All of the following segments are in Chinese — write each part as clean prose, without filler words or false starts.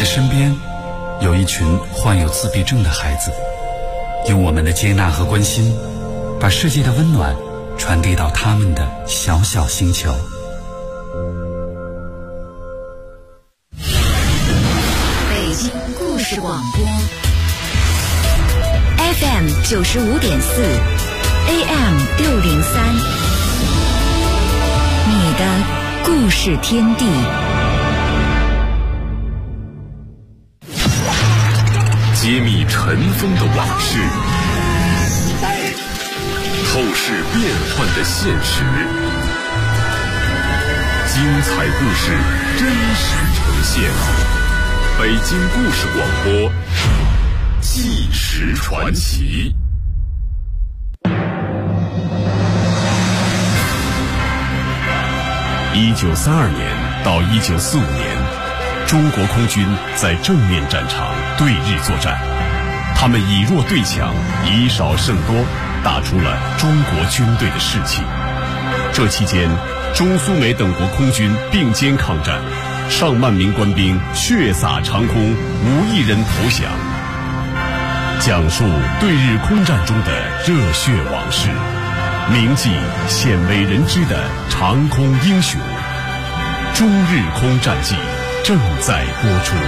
身边有一群患有自闭症的孩子，用我们的接纳和关心，把世界的温暖传递到他们的小小星球。 北京故事广播 FM 95.4 AM 603，你的故事天地。 揭秘尘封的往事，透视变幻的现实，精彩故事真实呈现。北京故事广播，纪实传奇。1932年到1945年，中国空军在正面战场对日作战，他们以弱对强，以少胜多，打出了中国军队的士气。这期间，中苏美等国空军并肩抗战，上万名官兵血洒长空，无一人投降。讲述对日空战中的热血往事，铭记鲜为人知的长空英雄。中日空战记正在播出。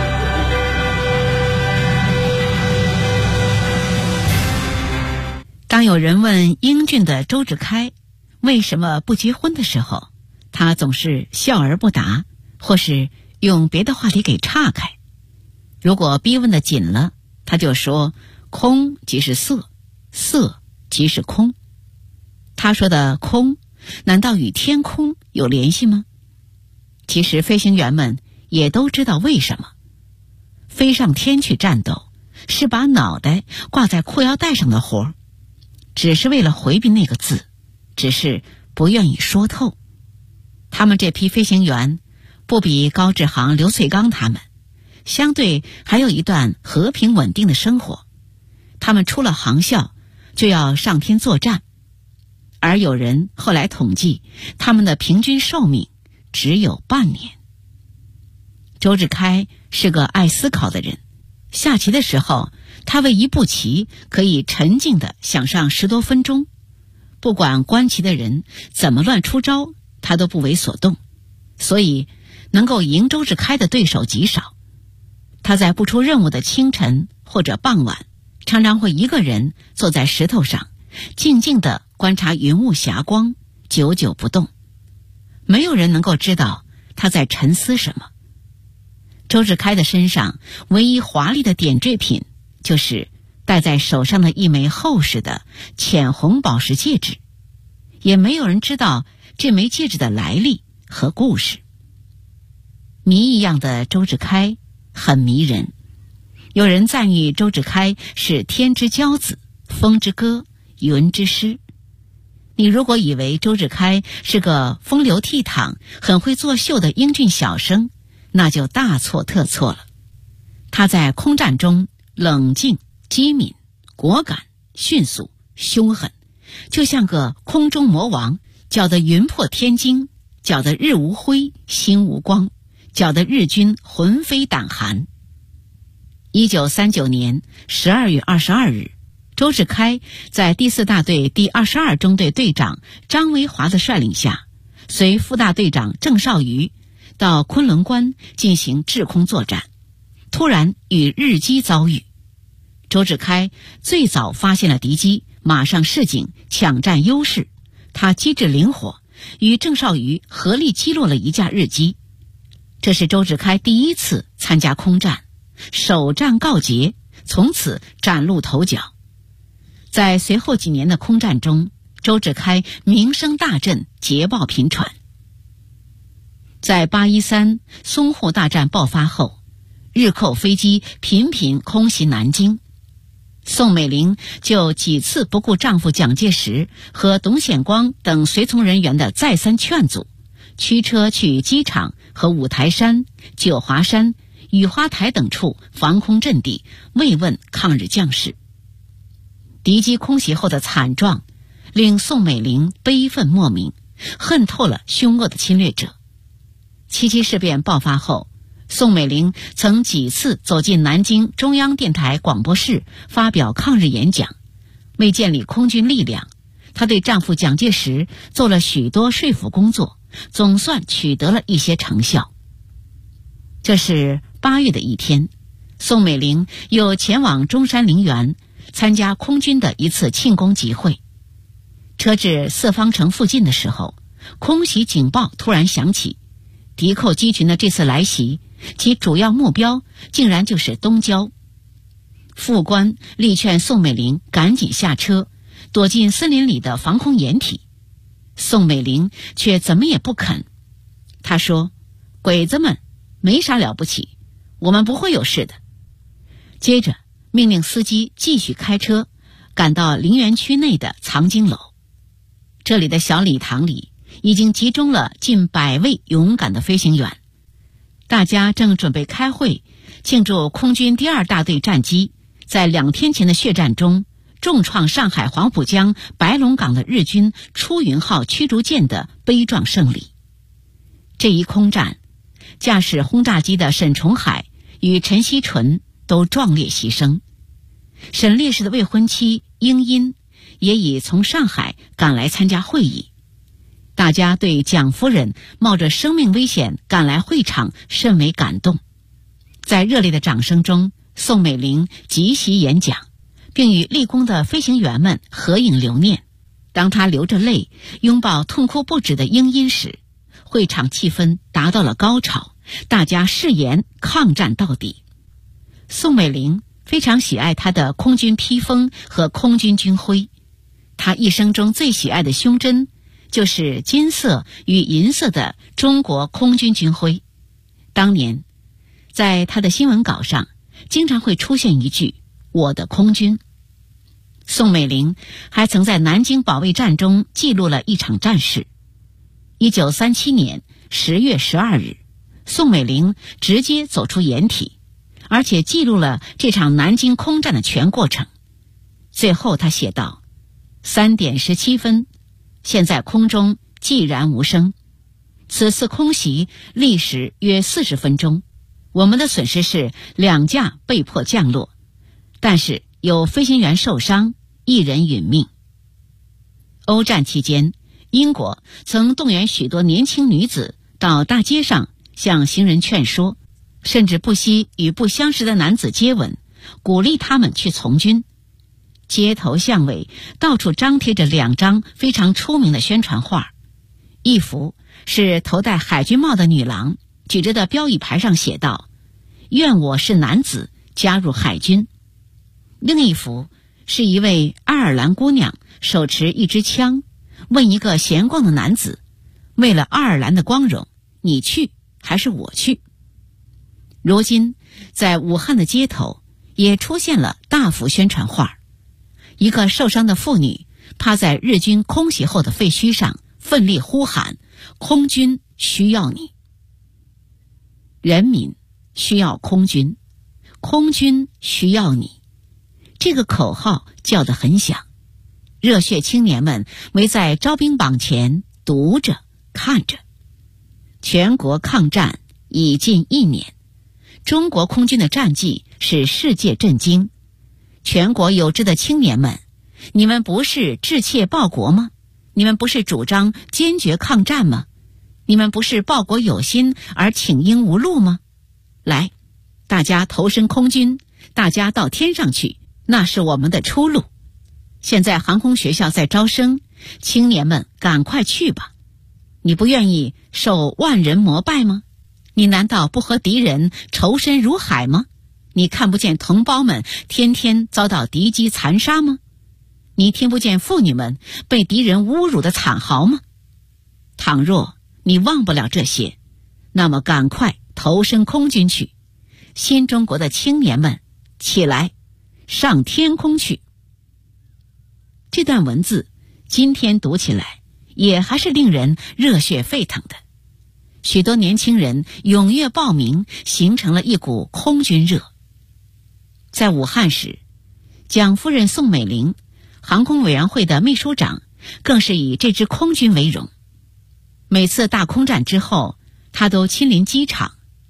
当有人问英俊的周志开为什么不结婚的时候，他总是笑而不答，或是用别的话题给岔开。如果逼问的紧了，他就说空即是色，色即是空。他说的空，难道与天空有联系吗？其实飞行员们也都知道为什么。飞上天去战斗，是把脑袋挂在裤腰带上的活儿，只是为了回避那个字，只是不愿意说透。他们这批飞行员不比高志航、刘翠刚他们，相对还有一段和平稳定的生活。他们出了航校就要上天作战，而有人后来统计，他们的平均寿命只有半年。周志开是个爱思考的人，下棋的时候，他为一步棋可以沉静地想上10多分钟，不管观棋的人怎么乱出招，他都不为所动，所以能够赢周志开的对手极少。他在不出任务的清晨或者傍晚，常常会一个人坐在石头上，静静地观察云雾霞光，久久不动。没有人能够知道他在沉思什么。周志开的身上唯一华丽的点缀品，就是戴在手上的一枚厚实的浅红宝石戒指，也没有人知道这枚戒指的来历和故事。谜一样的周志开很迷人，有人赞誉周志开是天之骄子，风之歌，云之诗。你如果以为周志开是个风流倜傥、很会作秀的英俊小生，那就大错特错了。他在空战中冷静、机敏、果敢、迅速、凶狠，就像个空中魔王，搅得云破天惊，搅得日无辉，心无光，搅得日军魂飞胆寒。1939年12月22日，周志开在第4大队第22中队队长张维华的率领下，随副大队长郑少瑜到昆仑关进行制空作战，突然与日机遭遇。周志开最早发现了敌机，马上示警抢占优势。他机智灵活，与郑少瑜合力击落了一架日机。这是周志开第一次参加空战，首战告捷，从此崭露头角。在随后几年的空战中，周志开名声大振，捷报频传。在813淞沪大战爆发后，日寇飞机频频空袭南京，宋美龄就几次不顾丈夫蒋介石和董显光等随从人员的再三劝阻，驱车去机场和五台山、九华山、雨花台等处防空阵地慰问抗日将士。敌机空袭后的惨状令宋美龄悲愤莫名，恨透了凶恶的侵略者。77事变爆发后， 宋美龄曾几次走进南京中央电台广播室发表抗日演讲。为建立空军力量，她对丈夫蒋介石做了许多说服工作，总算取得了一些成效。这是8月的一天，宋美龄又前往中山陵园参加空军的一次庆功集会。车至四方城附近的时候，空袭警报突然响起，敌寇机群的这次来袭，其主要目标竟然就是东郊。副官力劝宋美龄赶紧下车，躲进森林里的防空掩体。宋美龄却怎么也不肯。她说：“鬼子们没啥了不起，我们不会有事的。”接着命令司机继续开车，赶到陵园区内的藏经楼。这里的小礼堂里已经集中了近100位勇敢的飞行员，大家正准备开会，庆祝空军第2大队战机在2天前的血战中重创上海黄浦江白龙港的日军出云号驱逐舰的悲壮胜利。这一空战，驾驶轰炸机的沈崇海与陈锡纯都壮烈牺牲。沈烈士的未婚妻英英也已从上海赶来参加会议。大家对蒋夫人冒着生命危险赶来会场甚为感动。在热烈的掌声中，宋美龄即席演讲，并与立功的飞行员们合影留念。当她流着泪拥抱痛哭不止的英英时，会场气氛达到了高潮，大家誓言抗战到底。宋美龄非常喜爱她的空军披风和空军军徽，她一生中最喜爱的胸针就是金色与银色的中国空军军徽。当年在她的新闻稿上经常会出现一句“我的空军”。宋美龄还曾在南京保卫战中记录了一场战事。1937年10月12日，宋美龄直接走出掩体，而且记录了这场南京空战的全过程。最后他写道：3点17分，现在空中寂然无声。此次空袭历时约40分钟，我们的损失是2架被迫降落，但是有飞行员受伤，1人殒命。欧战期间，英国曾动员许多年轻女子到大街上向行人劝说，甚至不惜与不相识的男子接吻，鼓励他们去从军。街头巷尾到处张贴着2张非常出名的宣传画，一幅是头戴海军帽的女郎举着的标语牌上写道：“愿我是男子，加入海军。”另一幅是一位爱尔兰姑娘手持一支枪，问一个闲逛的男子：“为了爱尔兰的光荣，你去还是我去？”如今在武汉的街头也出现了大幅宣传画，一个受伤的妇女趴在日军空袭后的废墟上，奋力呼喊：“空军需要你！”人民需要空军，空军需要你。这个口号叫得很响，热血青年们围在招兵榜前读着看着。全国抗战已近1年，中国空军的战绩使世界震惊。全国有志的青年们，你们不是志切报国吗？你们不是主张坚决抗战吗？你们不是报国有心而请缨无路吗？来，大家投身空军，大家到天上去，那是我们的出路。现在航空学校在招生，青年们赶快去吧。你不愿意受万人膜拜吗？你难道不和敌人仇深如海吗？你看不见同胞们天天遭到敌机残杀吗？你听不见妇女们被敌人侮辱的惨嚎吗？倘若你忘不了这些，那么赶快投身空军去。新中国的青年们，起来，上天空去。这段文字今天读起来也还是令人热血沸腾的。许多年轻人踊跃报名，形成了一股空军热。在武汉时，蒋夫人宋美龄，航空委员会的秘书长，更是以这支空军为荣。每次大空战之后，她都亲临机场。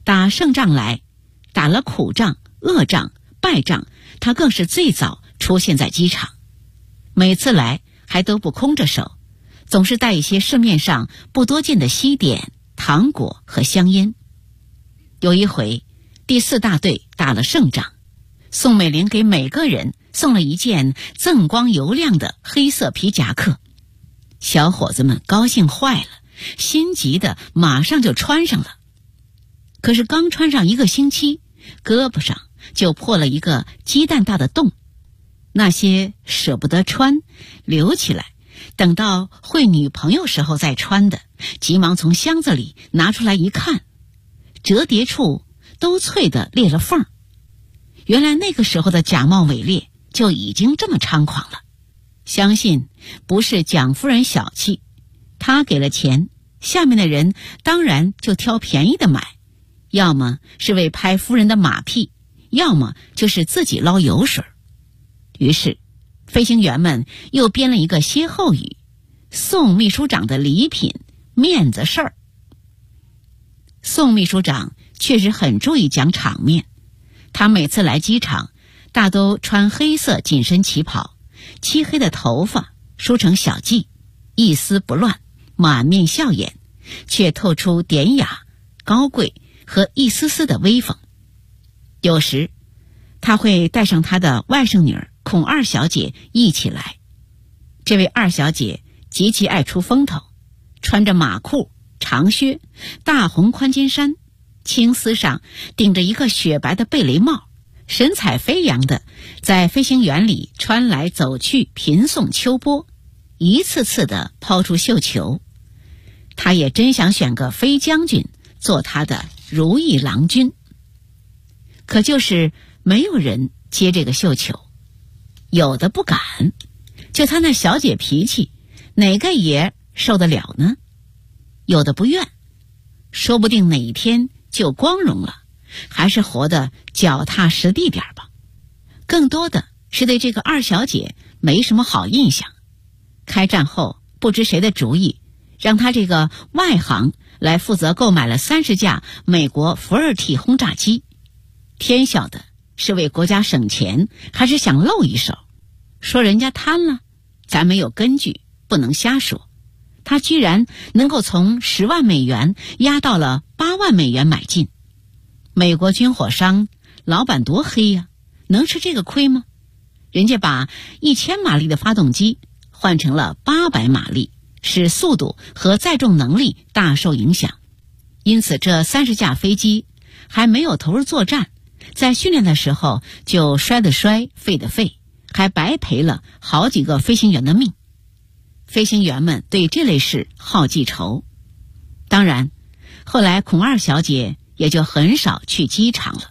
打胜仗来，打了苦仗、恶仗、败仗，他更是最早出现在机场。每次来还都不空着手，总是带一些市面上不多见的西点、糖果和香烟。有一回，第4大队打了胜仗，宋美龄给每个人送了一件锃光油亮的黑色皮夹克，小伙子们高兴坏了，心急的马上就穿上了。可是刚穿上1个星期，胳膊上就破了一个鸡蛋大的洞。那些舍不得穿留起来，等到会女朋友时候再穿的，急忙从箱子里拿出来一看，折叠处都脆得裂了缝。原来那个时候的假冒伪劣就已经这么猖狂了。相信不是蒋夫人小气，她给了钱，下面的人当然就挑便宜的买，要么是为拍夫人的马屁，要么就是自己捞油水。于是飞行员们又编了一个歇后语：宋秘书长的礼品面子事儿。宋秘书长确实很注意讲场面，他每次来机场大都穿黑色紧身旗袍，漆黑的头发梳成小髻，一丝不乱，满面笑颜，却透出典雅、高贵和一丝丝的威风。有时他会带上他的外甥女儿孔二小姐一起来。这位二小姐极其爱出风头，穿着马裤、长靴、大红宽肩衫，青丝上顶着一个雪白的贝雷帽，神采飞扬的在飞行员里穿来走去，频送秋波，一次次的抛出绣球。他也真想选个飞将军做他的如意郎君，可就是没有人接这个绣球，有的不敢，就他那小姐脾气，哪个爷受得了呢？有的不愿，说不定哪一天就光荣了，还是活得脚踏实地点吧。更多的是对这个二小姐没什么好印象。开战后不知谁的主意，让他这个外行来负责购买了30架美国福尔体轰炸机。天晓得是为国家省钱，还是想露一手。说人家贪了，咱没有根据，不能瞎说。他居然能够从10万美元压到了8万美元买进。美国军火商老板多黑呀，能吃这个亏吗？人家把1000马力的发动机换成了800马力，使速度和载重能力大受影响。因此这30架飞机还没有投入作战，在训练的时候就摔的摔，废的废，还白赔了好几个飞行员的命。飞行员们对这类事好记仇。当然后来孔二小姐也就很少去机场了。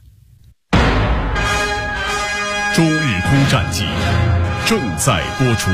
中日空战记正在播出。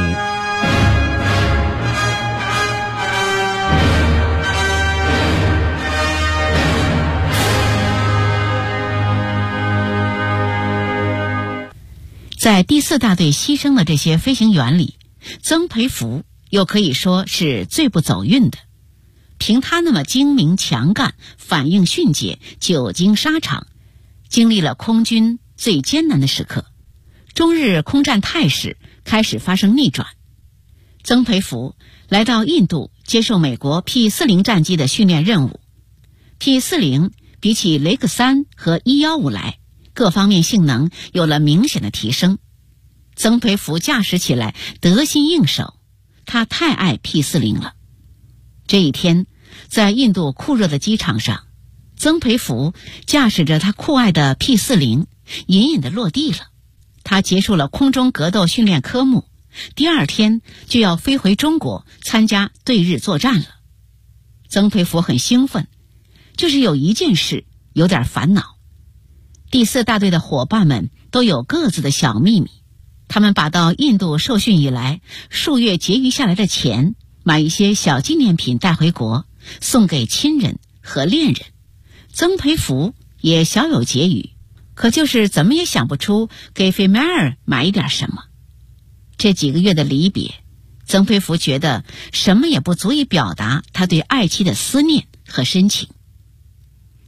在第4大队牺牲的这些飞行员里，曾培福又可以说是最不走运的。凭他那么精明强干，反应迅捷，久经沙场，经历了空军最艰难的时刻，中日空战态势开始发生逆转。曾培福来到印度接受美国 P-40 战机的训练任务。P-40 比起雷克3和115来，各方面性能有了明显的提升。曾培福驾驶起来得心应手，他太爱 P-40 了。这一天，在印度酷热的机场上，曾培福驾驶着他酷爱的 P-40 隐隐地落地了。他结束了空中格斗训练科目，第2天就要飞回中国参加对日作战了。曾培福很兴奋，就是有一件事有点烦恼。第4大队的伙伴们都有各自的小秘密，他们把到印度受训以来数月结余下来的钱，买一些小纪念品带回国，送给亲人和恋人。曾培福也小有结余，可就是怎么也想不出给菲梅尔买一点什么。这几个月的离别，曾培福觉得什么也不足以表达他对爱妻的思念和深情。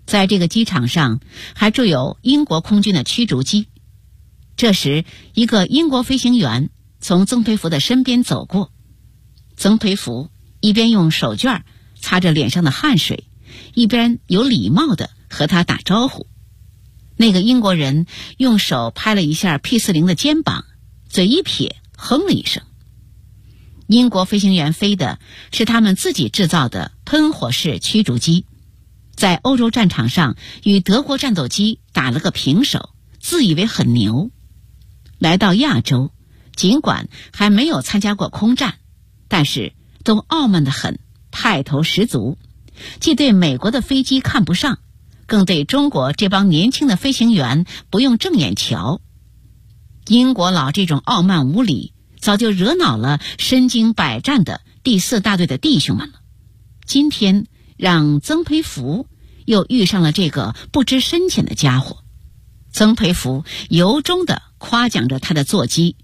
在这个机场上还驻有英国空军的驱逐机。这时，一个英国飞行员从曾培福的身边走过，曾培福一边用手绢擦着脸上的汗水，一边有礼貌地和他打招呼。那个英国人用手拍了一下 P-40的肩膀，嘴一撇，哼了一声。英国飞行员飞的是他们自己制造的喷火式驱逐机，在欧洲战场上与德国战斗机打了个平手，自以为很牛。来到亚洲，尽管还没有参加过空战，但是都傲慢得很，派头十足，既对美国的飞机看不上，更对中国这帮年轻的飞行员不用正眼瞧。英国佬这种傲慢无礼，早就惹恼了身经百战的第4大队的弟兄们了。今天让曾培福又遇上了这个不知深浅的家伙。曾培福由衷地夸奖着他的座机，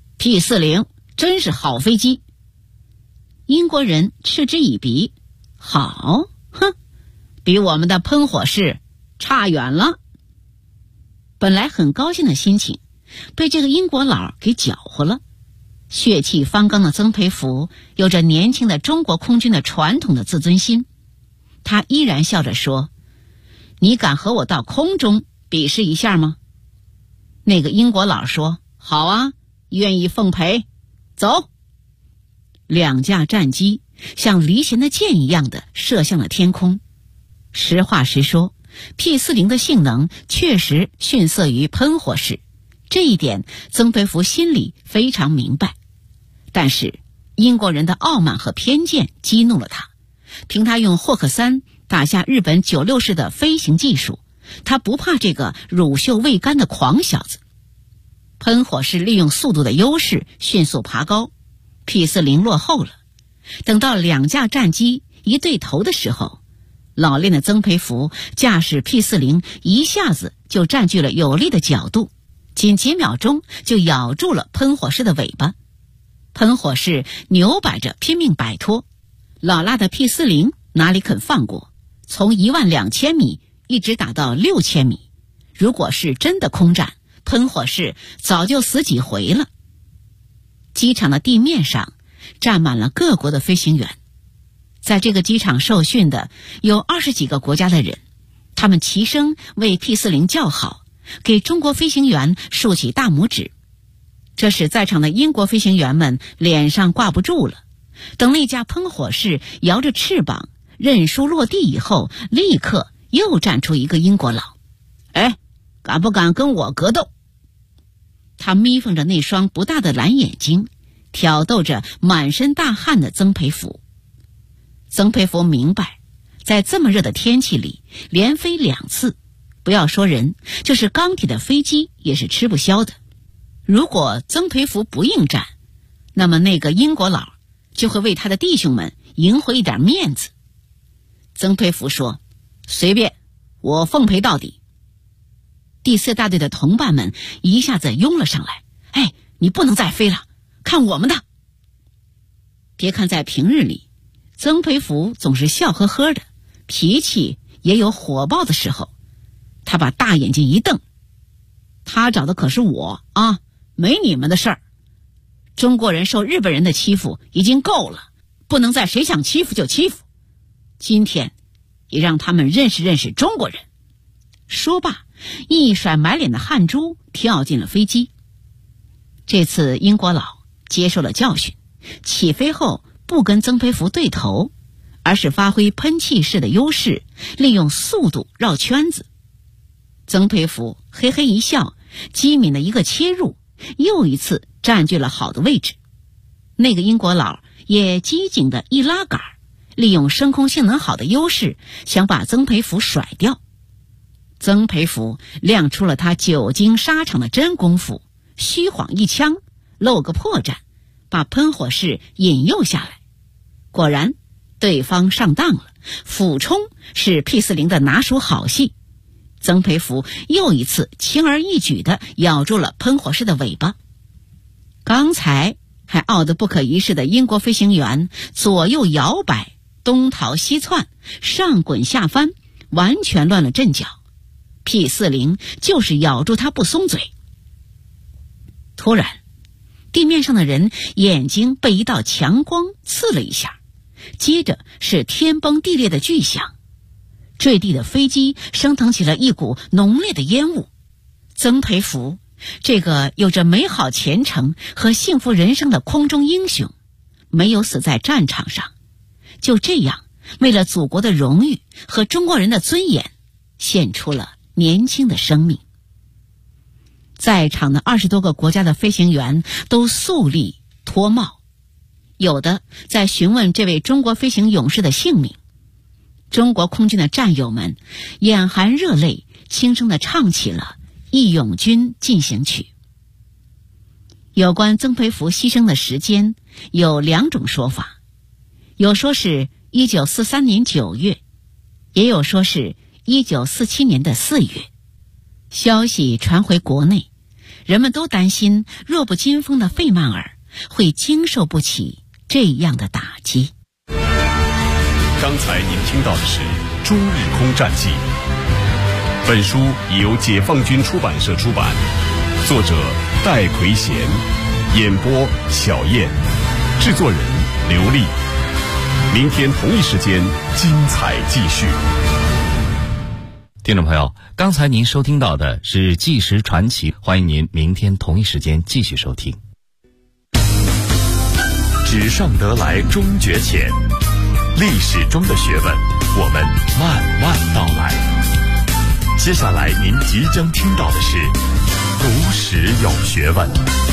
P-40 真是好飞机。英国人嗤之以鼻，好，哼，比我们的喷火式差远了。本来很高兴的心情被这个英国佬给搅和了。血气方刚的曾培福有着年轻的中国空军的传统的自尊心，他依然笑着说，你敢和我到空中比试一下吗？那个英国佬说，好啊，愿意奉陪，走。2架战机像离弦的箭一样的射向了天空。实话实说， P-40 的性能确实逊色于喷火式，这一点曾培福心里非常明白。但是英国人的傲慢和偏见激怒了他，凭他用霍克3打下日本96式的飞行技术，他不怕这个乳臭未干的狂小子。喷火式利用速度的优势迅速爬高， P-40 落后了。等到2架战机一对头的时候，老练的曾培福驾驶 P-40 一下子就占据了有利的角度，仅几秒钟就咬住了喷火式的尾巴。喷火式扭摆着拼命摆脱，老辣的 P-40 哪里肯放过，从12000米一直打到6000米。如果是真的空战，喷火式早就死几回了。机场的地面上站满了各国的飞行员，在这个机场受训的有20几个国家的人，他们齐声为 P-40 叫好，给中国飞行员竖起大拇指。这使在场的英国飞行员们脸上挂不住了。等那架喷火式摇着翅膀认输落地以后，立刻又站出一个英国佬，敢不敢跟我格斗？他眯缝着那双不大的蓝眼睛，挑逗着满身大汗的曾培福。曾培福明白，在这么热的天气里连飞2次，不要说人，就是钢铁的飞机也是吃不消的。如果曾培福不应战，那么那个英国佬就会为他的弟兄们赢回一点面子。曾培福说，随便，我奉陪到底。第4大队的同伴们一下子拥了上来，你不能再飞了，看我们的。别看在平日里曾培福总是笑呵呵的，脾气也有火爆的时候。他把大眼睛一瞪，他找的可是我啊，没你们的事儿。中国人受日本人的欺负已经够了，不能再谁想欺负就欺负。今天也让他们认识认识中国人。说罢，一甩满脸的汗珠，跳进了飞机。这次英国佬接受了教训，起飞后不跟曾培福对头，而是发挥喷气式的优势，利用速度绕圈子。曾培福嘿嘿一笑，机敏的一个切入，又一次占据了好的位置。那个英国佬也机警的一拉杆，利用升空性能好的优势，想把曾培福甩掉。曾培福亮出了他久经沙场的真功夫，虚晃一枪，露个破绽，把喷火式引诱下来。果然对方上当了，俯冲是 P-40 的拿手好戏。曾培福又一次轻而易举地咬住了喷火式的尾巴。刚才还傲得不可一世的英国飞行员左右摇摆，东逃西窜，上滚下翻， 完全乱了阵脚。P40就是咬住他不松嘴。突然，地面上的人眼睛被一道强光刺了一下，接着是天崩地裂的巨响，坠地的飞机升腾起了一股浓烈的烟雾。曾培福，这个有着美好前程和幸福人生的空中英雄，没有死在战场上，就这样为了祖国的荣誉和中国人的尊严，献出了年轻的生命。在场的20多个国家的飞行员都肃立脱帽，有的在询问这位中国飞行勇士的姓名。中国空军的战友们眼含热泪，轻声地唱起了《义勇军进行曲》。有关曾培福牺牲的时间有2种说法，有说是1943年9月，也有说是1947年的4月。消息传回国内，人们都担心弱不禁风的费曼尔会经受不起这样的打击。 刚才您听到的是《中日空战记》，本书已由解放军出版社出版，作者戴奎贤，演播小燕，制作人刘丽。明天同一时间精彩继续。 听众朋友，刚才您收听到的是纪实传奇，欢迎您明天同一时间继续收听。 纸上得来终觉浅，历史中的学问，我们慢慢道来。接下来您即将听到的是读史有学问。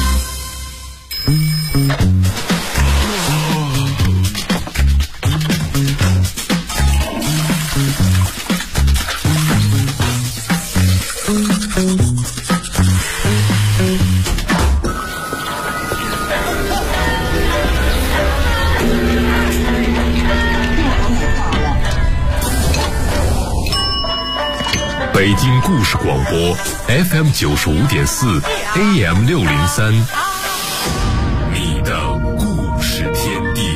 北京故事广播 FM 95.4 AM 603，你的故事天地。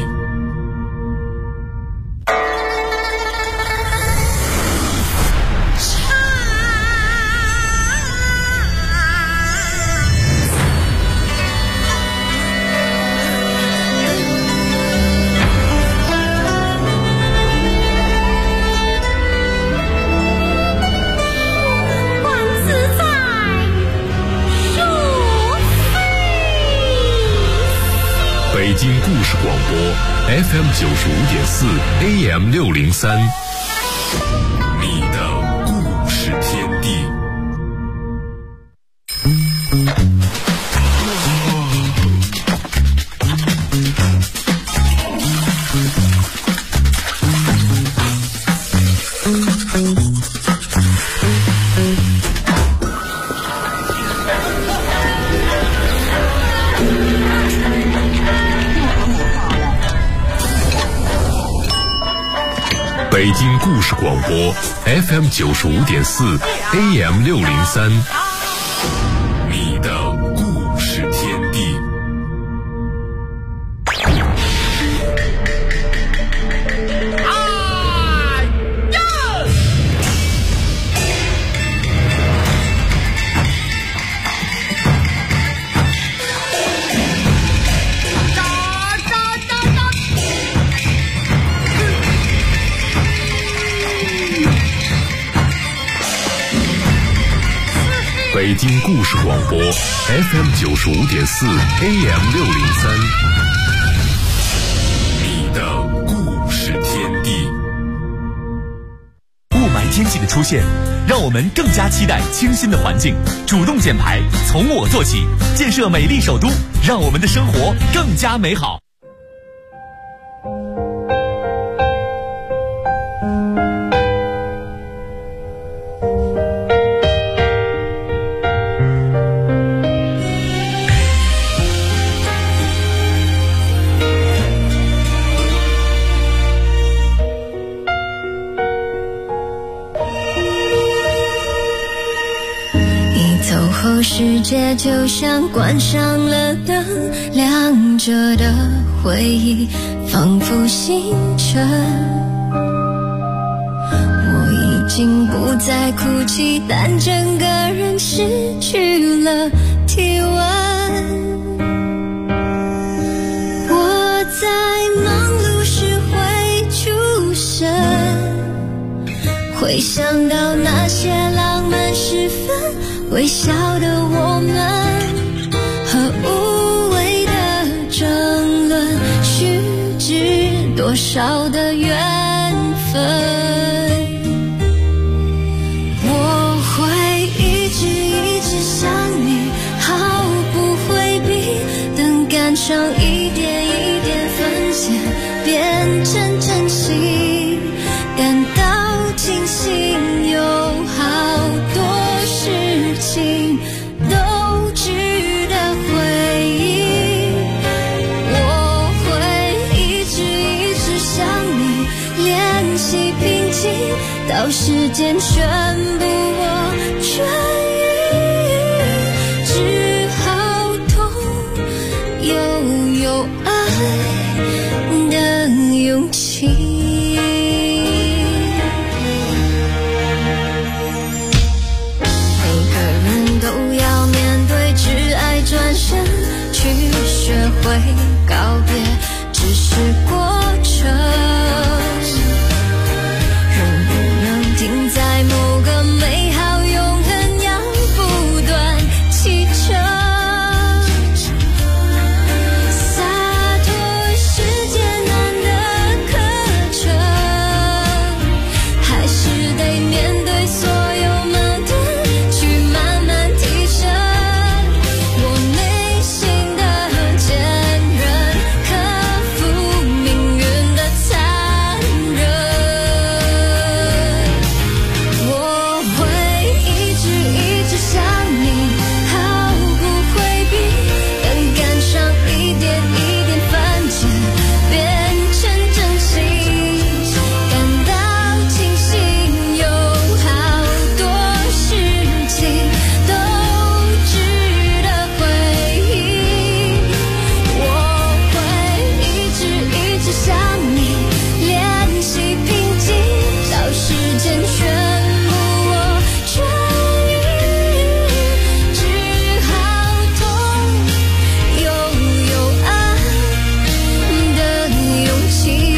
北京故事广播 FM 95.4 AM 603，你的故事天地。北京故事广播 FM 95.4 AM 603，你的故事天地。北京故事广播 FM 95.4 AM 603，你的故事天地。 雾霾天气的出现，让我们更加期待清新的环境。主动减排，从我做起，建设美丽首都，让我们的生活更加美好。 世界就像关上了灯，亮着的回忆仿佛星辰。我已经不再哭泣，但整个人失去了体温。我在忙碌时会出神，会想到那些浪漫时分微笑的我们，和无谓的争论，虚掷多少的缘分。我会一直想你，毫不回避，等感伤一点一点分解，变成真心，感到清醒，有好多事情都值得回忆。我会一直想你，练习平静，到时间全部我痊愈，只好痛又有爱的勇气。每个人都要面对挚爱转身，去学会告别，只是过程。人不能停在某个美好永恒，要不断启程。洒脱是艰难的课程，还是得面对所有矛盾，去慢慢提升我内心的坚韧，克服命运的残忍。我会一直想你，毫不回避，等感伤一点一点分解，变成真心，感到清醒，有好多事情都值得回忆。我会一直想你，练习平静，到时间全部我痊愈，只好痛又有爱的勇气。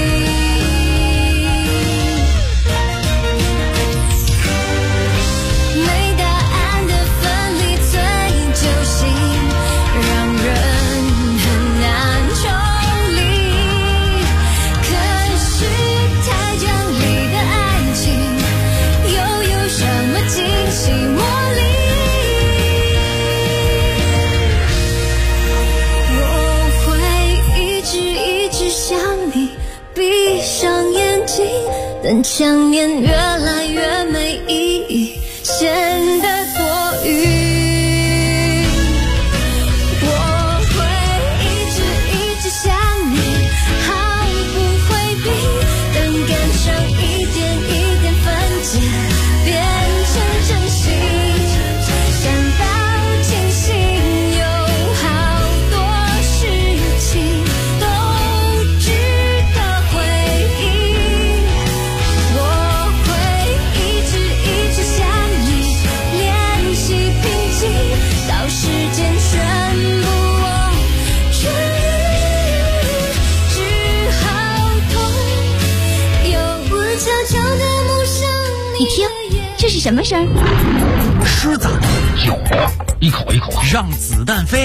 没答案的分离最揪心，让人很难抽离。可是太讲理的爱情，又有什么惊喜魔力？我会一直想你，闭上眼睛，等想念越来越没意义，显得多余。我会一直想你，毫不回避，等感伤一点一点分解，变成真心，感到清醒，有好多事情都值得回忆。我会一直想你，练习平静，到时间全部我痊愈，只好痛又我悄悄地蒙上你听，这是什么声儿？ 狮子有，一口一口， 让子弹飞。